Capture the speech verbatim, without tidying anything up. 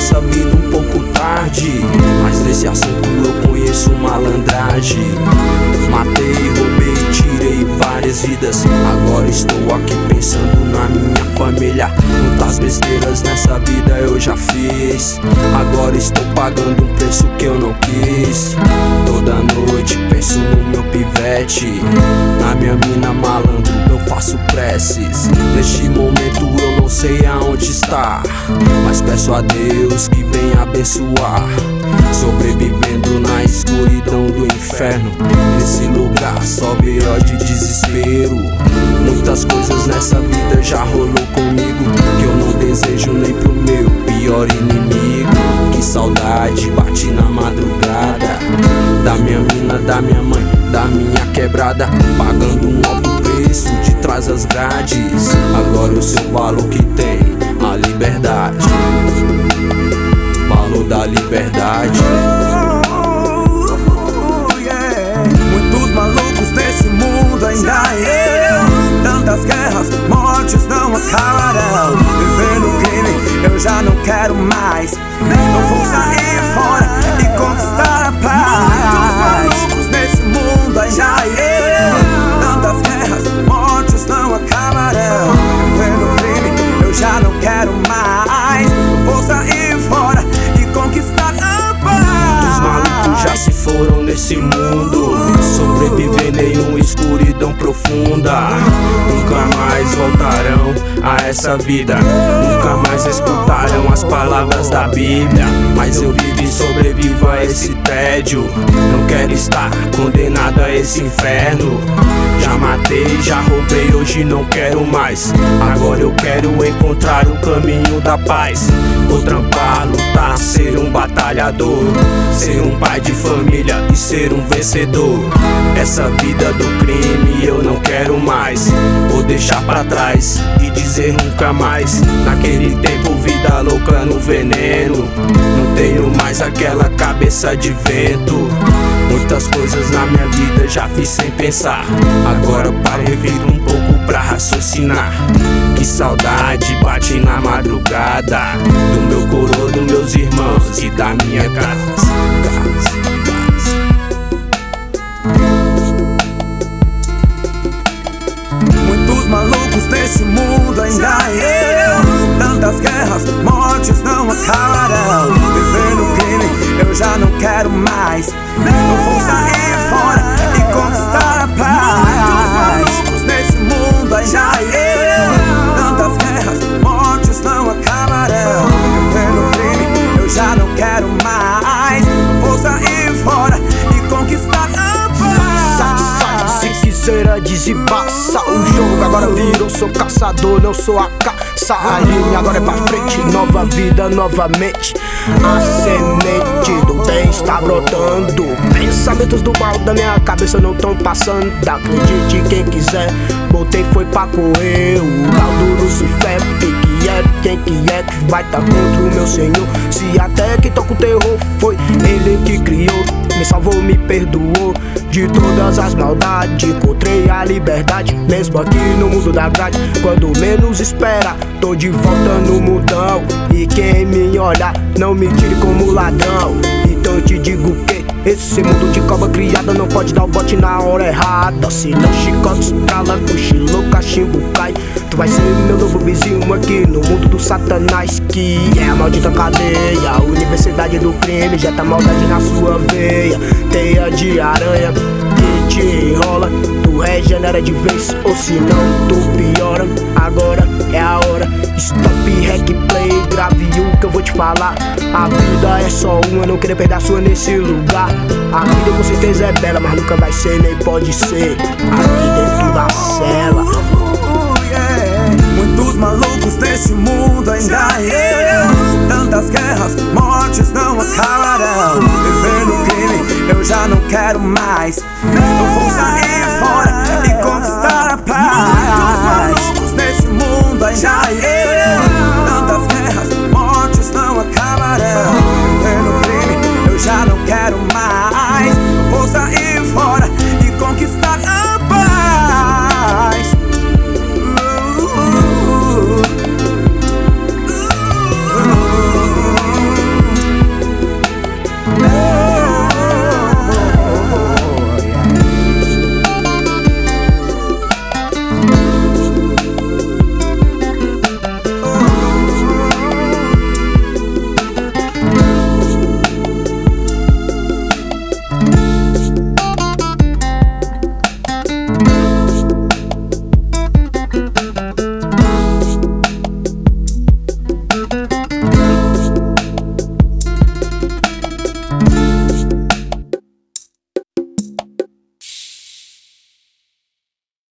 nessa vida um pouco tarde, mas nesse assunto eu conheço malandragem. Matei, roubei, tirei várias vidas. Agora estou aqui pensando na minha família. Muitas besteiras nessa vida eu já fiz. Agora estou pagando um preço que eu não quis. Toda noite penso no meu pivete, na minha mina malandro eu faço preces. Neste momento eu não sei aonde está, mas peço a Deus que venha abençoar. Sobrevivendo na escuridão do inferno, nesse lugar só veio de desespero. Muitas coisas nessa vida já rolou comigo, que eu não desejo nem pro meu pior inimigo. Que saudade bate na madrugada, da minha mina, da minha mãe, da minha quebrada, pagando um alto preço de trás das grades. Agora eu sei o valor que tem a liberdade, valor da liberdade. Oh, yeah. Muitos malucos nesse mundo ainda eu. Tantas guerras, mortes não acabarão. Viver no crime eu já não quero mais. Não vou sair fora e conquistar a paz. Muitos malucos nesse mundo ainda eu. Tantas guerras, mortes não acabarão. Viver no crime eu já não quero mais. Não vou sair fora e conquistar a paz. Muitos malucos já se foram nesse mundo, sobreviver em uma escuridão profunda. Nunca mais voltarão a essa vida, nunca mais escutarão as palavras da Bíblia. Mas eu vivo e sobrevivo a esse tédio. Não quero estar condenado a esse inferno. Já matei, já roubei, hoje não quero mais. Agora eu quero encontrar o caminho da paz. Vou trampar, lutar, ser um batalhador, ser um pai de família e ser um vencedor. Essa vida do crime eu não quero mais. Vou deixar pra trás e dizer nunca mais. Naquele tempo vida louca no veneno, não tenho mais aquela cabeça de vento. Muitas coisas na minha vida já fiz sem pensar. Agora paro e reflito um pouco pra raciocinar. Que saudade bate na madrugada, do meu coroa, dos meus irmãos e da minha casa, casa, casa. Muitos malucos nesse mundo ainda eu. Tantas guerras, mortes não acabarão. Viver no crime eu já não quero mais. Não vou sair fora e conquistar a paz. Muitos malucos nesse mundo ainda eu. Tantas guerras, mortes não acabarão. Viver no crime eu já não quero mais. Não vou sair fora e conquistar a paz. Se quiser desembaça o jogo, agora virou, sou caçador, não sou a caça. A linha agora é pra frente, nova vida novamente. A semente do bem está brotando. Pensamentos do mal da minha cabeça não tão passando. Acredite quem quiser, botei foi pra correr. O caldo Lucifer, quem que é, quem que é que vai tá contra o meu Senhor? Se até que toca o terror foi ele que criou, me salvou, me perdoou de todas as maldades. Encontrei a liberdade, mesmo aqui no mundo da grade. Quando menos espera, tô de volta no mundão. E quem me olha, não me tire como ladrão. Então eu te digo que esse mundo de cobra criada não pode dar o bote na hora errada. Senão chicote estrala, cochilo, cachimbo cai. Tu vai ser meu novo vizinho aqui no mundo do satanás, que é a maldita cadeia. A universidade do crime jeta maldade na sua veia. Teia de aranha que te enrola, tu regenera de vez, ou senão tu piora. Agora é a hora, stop, rec, play, grave o que eu vou te falar. A vida é só uma, não querer perder a sua nesse lugar. A vida com certeza é bela, mas nunca vai ser, nem pode ser aqui dentro da cela. Muitos malucos nesse mundo ainda eu. Tantas guerras, mortes não acabarão. Viver no crime eu já não quero mais.